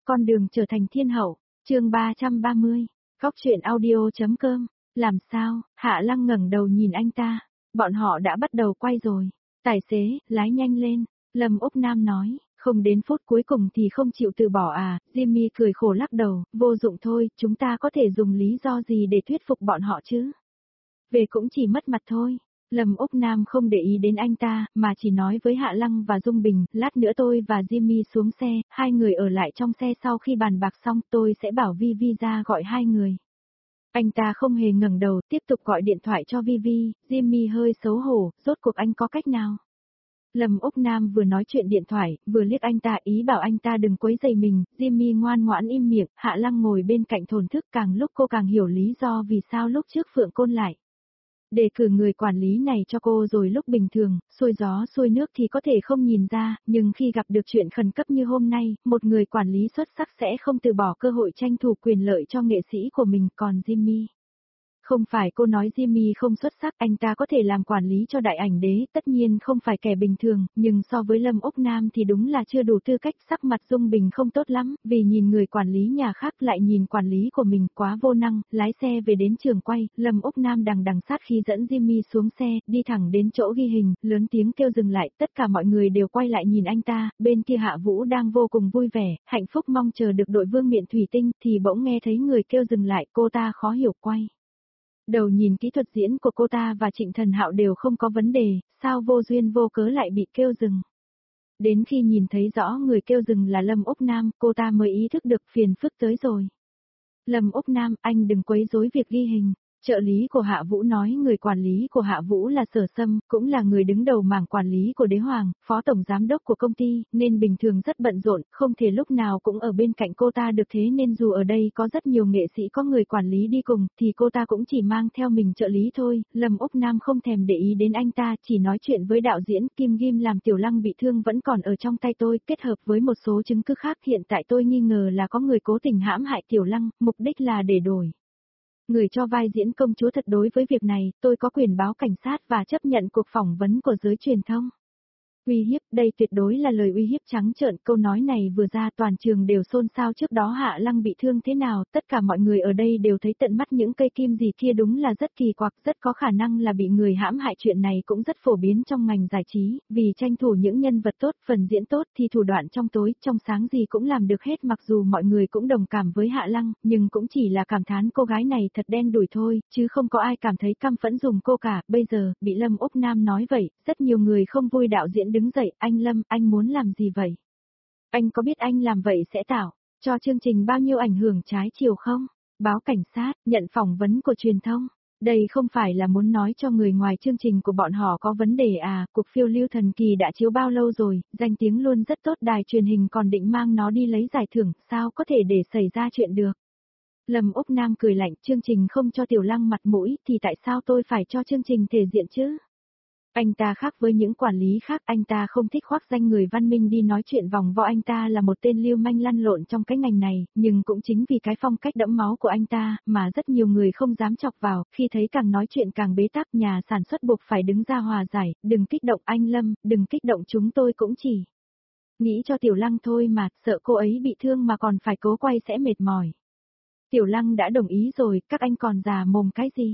Con đường trở thành thiên hậu, chương 330, Cóc truyện audio.com, làm sao, Hạ Lăng ngẩng đầu nhìn anh ta, bọn họ đã bắt đầu quay rồi, tài xế, lái nhanh lên, Lâm Úc Nam nói, không đến phút cuối cùng thì không chịu từ bỏ à, Jimmy cười khổ lắc đầu, vô dụng thôi, chúng ta có thể dùng lý do gì để thuyết phục bọn họ chứ? Về cũng chỉ mất mặt thôi. Lâm Úc Nam không để ý đến anh ta, mà chỉ nói với Hạ Lăng và Dung Bình, lát nữa tôi và Jimmy xuống xe, hai người ở lại trong xe sau khi bàn bạc xong tôi sẽ bảo Vivi ra gọi hai người. Anh ta không hề ngẩng đầu, tiếp tục gọi điện thoại cho Vivi, Jimmy hơi xấu hổ, rốt cuộc anh có cách nào? Lâm Úc Nam vừa nói chuyện điện thoại, vừa liếc anh ta ý bảo anh ta đừng quấy rầy mình, Jimmy ngoan ngoãn im miệng, Hạ Lăng ngồi bên cạnh thổn thức càng lúc cô càng hiểu lý do vì sao lúc trước Phượng Côn lại đề cử người quản lý này cho cô rồi lúc bình thường, xuôi gió xuôi nước thì có thể không nhìn ra, nhưng khi gặp được chuyện khẩn cấp như hôm nay, một người quản lý xuất sắc sẽ không từ bỏ cơ hội tranh thủ quyền lợi cho nghệ sĩ của mình, còn Jimmy. Không phải cô nói Jimmy không xuất sắc, anh ta có thể làm quản lý cho đại ảnh đế, tất nhiên không phải kẻ bình thường, nhưng so với Lâm Úc Nam thì đúng là chưa đủ tư cách, sắc mặt Dung Bình không tốt lắm, vì nhìn người quản lý nhà khác lại nhìn quản lý của mình quá vô năng, lái xe về đến trường quay, Lâm Úc Nam đằng sát khi dẫn Jimmy xuống xe, đi thẳng đến chỗ ghi hình, lớn tiếng kêu dừng lại, tất cả mọi người đều quay lại nhìn anh ta, bên kia Hạ Vũ đang vô cùng vui vẻ, hạnh phúc mong chờ được đội vương miện thủy tinh, thì bỗng nghe thấy người kêu dừng lại, cô ta khó hiểu quay đầu nhìn kỹ thuật diễn của cô ta và Trịnh Thần Hạo đều không có vấn đề, sao vô duyên vô cớ lại bị kêu dừng. Đến khi nhìn thấy rõ người kêu dừng là Lâm Úc Nam, cô ta mới ý thức được phiền phức tới rồi. Lâm Úc Nam, anh đừng quấy rối việc ghi hình. Trợ lý của Hạ Vũ nói người quản lý của Hạ Vũ là Sở Sâm, cũng là người đứng đầu mảng quản lý của Đế Hoàng, phó tổng giám đốc của công ty, nên bình thường rất bận rộn, không thể lúc nào cũng ở bên cạnh cô ta được, thế nên dù ở đây có rất nhiều nghệ sĩ có người quản lý đi cùng, thì cô ta cũng chỉ mang theo mình trợ lý thôi. Lâm Úc Nam không thèm để ý đến anh ta, chỉ nói chuyện với đạo diễn Kim Ghim làm Tiểu Lăng bị thương vẫn còn ở trong tay tôi, kết hợp với một số chứng cứ khác hiện tại tôi nghi ngờ là có người cố tình hãm hại Tiểu Lăng, mục đích là để đổi người cho vai diễn công chúa thật. Đối với việc này, tôi có quyền báo cảnh sát và chấp nhận cuộc phỏng vấn của giới truyền thông. Uy hiếp, đây tuyệt đối là lời uy hiếp trắng trợn, câu nói này vừa ra toàn trường đều xôn xao. Trước đó Hạ Lăng bị thương thế nào, tất cả mọi người ở đây đều thấy tận mắt những cây kim gì kia, đúng là rất kỳ quặc, rất có khả năng là bị người hãm hại. Chuyện này cũng rất phổ biến trong ngành giải trí, vì tranh thủ những nhân vật tốt, phần diễn tốt thì thủ đoạn trong tối, trong sáng gì cũng làm được hết. Mặc dù mọi người cũng đồng cảm với Hạ Lăng, nhưng cũng chỉ là cảm thán cô gái này thật đen đủi thôi, chứ không có ai cảm thấy căm phẫn dùng cô cả. Bây giờ, bị Lâm Úc Nam nói vậy, rất nhiều người không vui. Đạo diễn đứng dậy, anh Lâm, anh muốn làm gì vậy? Anh có biết anh làm vậy sẽ tạo cho chương trình bao nhiêu ảnh hưởng trái chiều không? Báo cảnh sát, nhận phỏng vấn của truyền thông. Đây không phải là muốn nói cho người ngoài chương trình của bọn họ có vấn đề à, cuộc phiêu lưu thần kỳ đã chiếu bao lâu rồi, danh tiếng luôn rất tốt, đài truyền hình còn định mang nó đi lấy giải thưởng, sao có thể để xảy ra chuyện được? Lâm Úc Nam cười lạnh, chương trình không cho Tiểu Lăng mặt mũi, thì tại sao tôi phải cho chương trình thể diện chứ? Anh ta khác với những quản lý khác, anh ta không thích khoác danh người văn minh đi nói chuyện vòng vo, anh ta là một tên lưu manh lăn lộn trong cái ngành này, nhưng cũng chính vì cái phong cách đẫm máu của anh ta, mà rất nhiều người không dám chọc vào, khi thấy càng nói chuyện càng bế tắc, nhà sản xuất buộc phải đứng ra hòa giải, đừng kích động anh Lâm, đừng kích động, chúng tôi cũng chỉ nghĩ cho Tiểu Lăng thôi mà, sợ cô ấy bị thương mà còn phải cố quay sẽ mệt mỏi. Tiểu Lăng đã đồng ý rồi, các anh còn già mồm cái gì?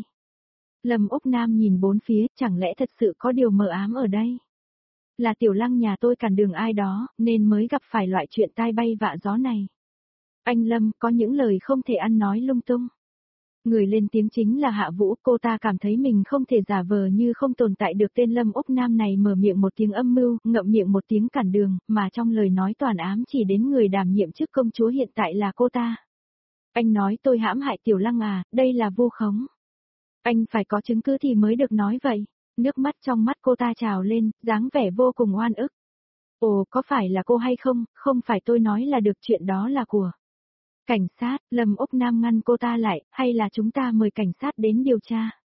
Lâm Úc Nam nhìn bốn phía, chẳng lẽ thật sự có điều mờ ám ở đây? Là Tiểu Lăng nhà tôi cản đường ai đó, nên mới gặp phải loại chuyện tai bay vạ gió này. Anh Lâm, có những lời không thể ăn nói lung tung. Người lên tiếng chính là Hạ Vũ, cô ta cảm thấy mình không thể giả vờ như không tồn tại được. Tên Lâm Úc Nam này mở miệng một tiếng âm mưu, ngậm miệng một tiếng cản đường, mà trong lời nói toàn ám chỉ đến người đảm nhiệm chức công chúa hiện tại là cô ta. Anh nói tôi hãm hại Tiểu Lăng à, đây là vu khống. Anh phải có chứng cứ thì mới được nói vậy. Nước mắt trong mắt cô ta trào lên, dáng vẻ vô cùng oan ức. Ồ, có phải là cô hay không, không phải tôi nói là được, chuyện đó là của cảnh sát. Lâm Úc Nam ngăn cô ta lại, hay là chúng ta mời cảnh sát đến điều tra?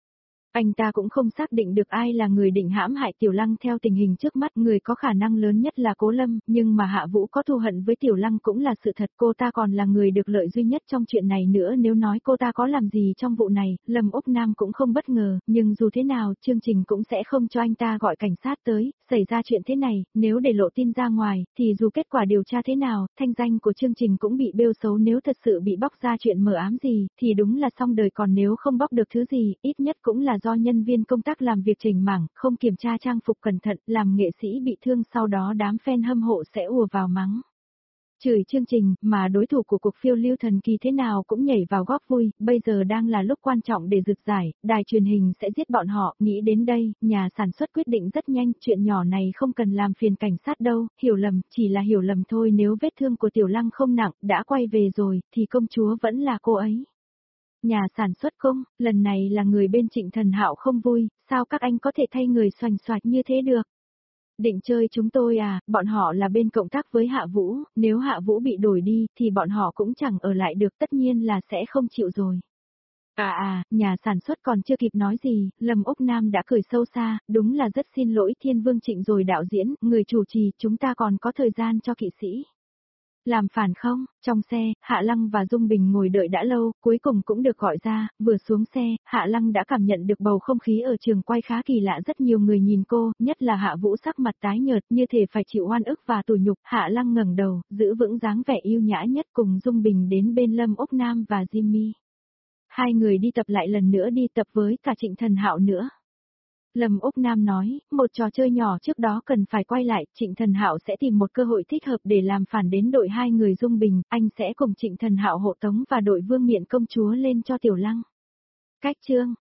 Anh ta cũng không xác định được ai là người định hãm hại Tiểu Lăng theo tình hình trước mắt, người có khả năng lớn nhất là Cố Lâm, nhưng mà Hạ Vũ có thù hận với Tiểu Lăng cũng là sự thật, cô ta còn là người được lợi duy nhất trong chuyện này nữa, nếu nói cô ta có làm gì trong vụ này, Lâm Úc Nam cũng không bất ngờ, nhưng dù thế nào, chương trình cũng sẽ không cho anh ta gọi cảnh sát tới, xảy ra chuyện thế này, nếu để lộ tin ra ngoài, thì dù kết quả điều tra thế nào, thanh danh của chương trình cũng bị bêu xấu, nếu thật sự bị bóc ra chuyện mờ ám gì, thì đúng là xong đời, còn nếu không bóc được thứ gì, ít nhất cũng là do nhân viên công tác làm việc chỉnh mảng, không kiểm tra trang phục cẩn thận, làm nghệ sĩ bị thương, sau đó đám fan hâm mộ sẽ ùa vào mắng. Chửi chương trình, mà đối thủ của cuộc phiêu lưu thần kỳ thế nào cũng nhảy vào góp vui, bây giờ đang là lúc quan trọng để rực giải, đài truyền hình sẽ giết bọn họ, nghĩ đến đây, nhà sản xuất quyết định rất nhanh, chuyện nhỏ này không cần làm phiền cảnh sát đâu, hiểu lầm, chỉ là hiểu lầm thôi, nếu vết thương của Tiểu Lăng không nặng, đã quay về rồi, thì công chúa vẫn là cô ấy. Nhà sản xuất không, lần này là người bên Trịnh Thần Hạo không vui, sao các anh có thể thay người xoành xoạch như thế được? Định chơi chúng tôi à, bọn họ là bên cộng tác với Hạ Vũ, nếu Hạ Vũ bị đổi đi thì bọn họ cũng chẳng ở lại được, tất nhiên là sẽ không chịu rồi. Nhà sản xuất còn chưa kịp nói gì, Lâm Úc Nam đã cười sâu xa, đúng là rất xin lỗi Thiên Vương Trịnh rồi đạo diễn, người chủ trì, chúng ta còn có thời gian cho kỵ sĩ. Làm phản không? Trong xe, Hạ Lăng và Dung Bình ngồi đợi đã lâu, cuối cùng cũng được gọi ra, vừa xuống xe, Hạ Lăng đã cảm nhận được bầu không khí ở trường quay khá kỳ lạ, rất nhiều người nhìn cô, nhất là Hạ Vũ sắc mặt tái nhợt như thể phải chịu oan ức và tủi nhục. Hạ Lăng ngẩng đầu, giữ vững dáng vẻ yêu nhã nhất cùng Dung Bình đến bên Lâm Úc Nam và Jimmy. Hai người đi tập lại lần nữa, đi tập với cả Trịnh Thần Hạo nữa. Lâm Úc Nam nói, một trò chơi nhỏ trước đó cần phải quay lại, Trịnh Thần Hạo sẽ tìm một cơ hội thích hợp để làm phản đến đội hai người Dung Bình, anh sẽ cùng Trịnh Thần Hạo hộ tống và đội Vương Miện công chúa lên cho Tiểu Lăng. Cách chương